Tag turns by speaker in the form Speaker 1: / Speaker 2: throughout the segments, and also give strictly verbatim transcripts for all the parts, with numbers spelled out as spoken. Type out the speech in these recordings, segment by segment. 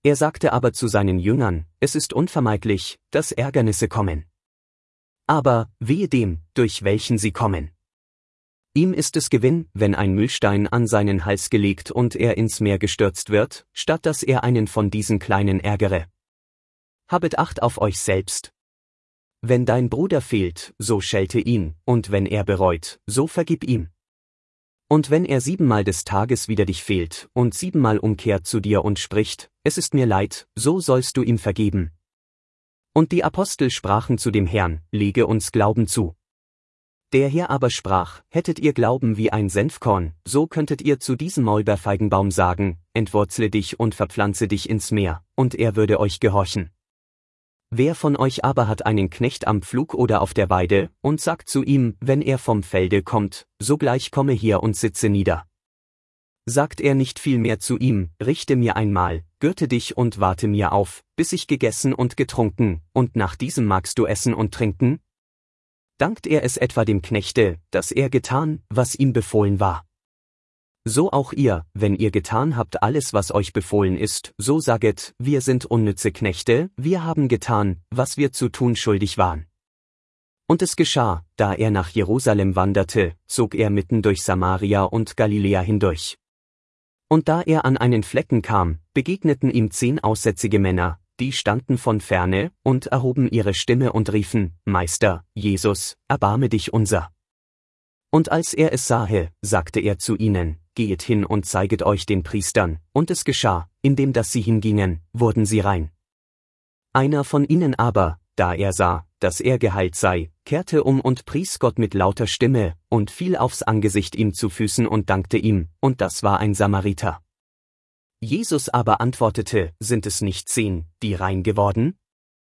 Speaker 1: Er sagte aber zu seinen Jüngern, es ist unvermeidlich, dass Ärgernisse kommen. Aber, wehe dem, durch welchen sie kommen. Ihm ist es Gewinn, wenn ein Mühlstein an seinen Hals gelegt und er ins Meer gestürzt wird, statt dass er einen von diesen Kleinen ärgere. Habet Acht auf euch selbst. Wenn dein Bruder fehlt, so schelte ihn, und wenn er bereut, so vergib ihm. Und wenn er siebenmal des Tages wieder dich fehlt und siebenmal umkehrt zu dir und spricht, es ist mir leid, so sollst du ihm vergeben. Und die Apostel sprachen zu dem Herrn, lege uns Glauben zu. Der Herr aber sprach, hättet ihr Glauben wie ein Senfkorn, so könntet ihr zu diesem Maulbeerfeigenbaum sagen, entwurzle dich und verpflanze dich ins Meer, und er würde euch gehorchen. Wer von euch aber hat einen Knecht am Pflug oder auf der Weide, und sagt zu ihm, wenn er vom Felde kommt, sogleich komme hier und sitze nieder. Sagt er nicht vielmehr zu ihm, richte mir einmal, gürte dich und warte mir auf, bis ich gegessen und getrunken, und nach diesem magst du essen und trinken? Dankt er es etwa dem Knechte, dass er getan, was ihm befohlen war? So auch ihr, wenn ihr getan habt alles, was euch befohlen ist, so saget, wir sind unnütze Knechte, wir haben getan, was wir zu tun schuldig waren. Und es geschah, da er nach Jerusalem wanderte, zog er mitten durch Samaria und Galiläa hindurch. Und da er an einen Flecken kam, begegneten ihm zehn aussätzige Männer, die standen von ferne, und erhoben ihre Stimme und riefen, Meister, Jesus, erbarme dich unser. Und als er es sahe, sagte er zu ihnen, gehet hin und zeiget euch den Priestern, und es geschah, indem dass sie hingingen, wurden sie rein. Einer von ihnen aber, da er sah, dass er geheilt sei, kehrte um und pries Gott mit lauter Stimme, und fiel aufs Angesicht ihm zu Füßen und dankte ihm, und das war ein Samariter. Jesus aber antwortete, sind es nicht zehn, die rein geworden?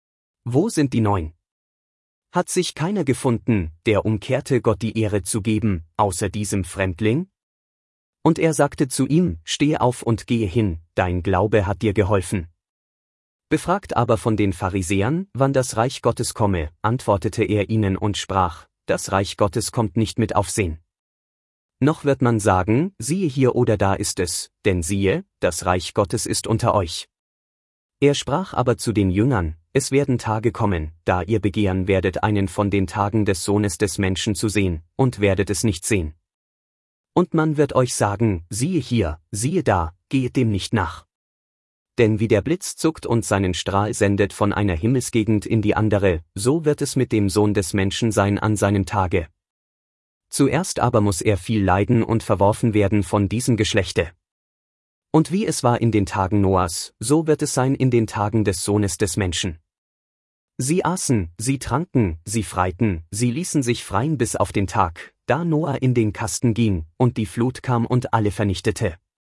Speaker 1: Wo sind die neun? Hat sich keiner gefunden, der umkehrte, Gott die Ehre zu geben, außer diesem Fremdling? Und er sagte zu ihm, stehe auf und gehe hin, dein Glaube hat dir geholfen. Befragt aber von den Pharisäern, wann das Reich Gottes komme, antwortete er ihnen und sprach, das Reich Gottes kommt nicht mit Aufsehen. Noch wird man sagen, siehe hier oder da ist es, denn siehe, das Reich Gottes ist unter euch. Er sprach aber zu den Jüngern, es werden Tage kommen, da ihr begehren werdet, einen von den Tagen des Sohnes des Menschen zu sehen, und werdet es nicht sehen. Und man wird euch sagen, siehe hier, siehe da, gehet dem nicht nach. Denn wie der Blitz zuckt und seinen Strahl sendet von einer Himmelsgegend in die andere, so wird es mit dem Sohn des Menschen sein an seinem Tage. Zuerst aber muss er viel leiden und verworfen werden von diesem Geschlechte. Und wie es war in den Tagen Noahs, so wird es sein in den Tagen des Sohnes des Menschen. Sie aßen, sie tranken, sie freiten, sie ließen sich freien bis auf den Tag, da Noah in den Kasten ging, und die Flut kam und alle vernichtete.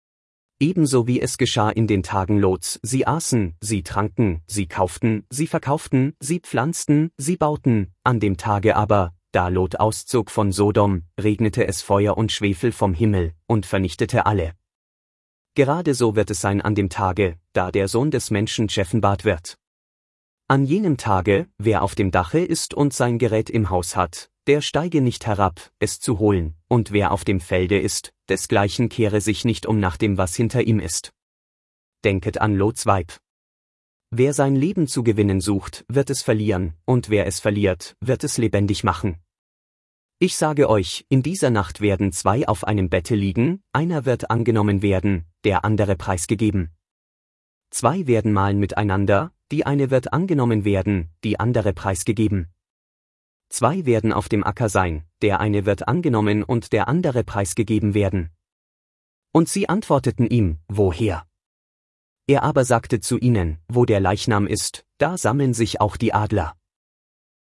Speaker 1: Ebenso wie es geschah in den Tagen Lots, sie aßen, sie tranken, sie kauften, sie verkauften, sie pflanzten, sie bauten, an dem Tage aber, da Lot auszog von Sodom, regnete es Feuer und Schwefel vom Himmel, und vernichtete alle. Gerade so wird es sein an dem Tage, da der Sohn des Menschen offenbart wird. An jenem Tage, wer auf dem Dache ist und sein Gerät im Haus hat, der steige nicht herab, es zu holen, und wer auf dem Felde ist, desgleichen kehre sich nicht um nach dem, was hinter ihm ist. Denket an Lots Weib. Wer sein Leben zu gewinnen sucht, wird es verlieren, und wer es verliert, wird es lebendig machen. Ich sage euch, in dieser Nacht werden zwei auf einem Bette liegen, einer wird angenommen werden, der andere preisgegeben. Zwei werden mahlen miteinander, die eine wird angenommen werden, die andere preisgegeben. Zwei werden auf dem Acker sein, der eine wird angenommen und der andere preisgegeben werden. Und sie antworteten ihm, woher? Er aber sagte zu ihnen, wo der Leichnam ist, da sammeln sich auch die Adler.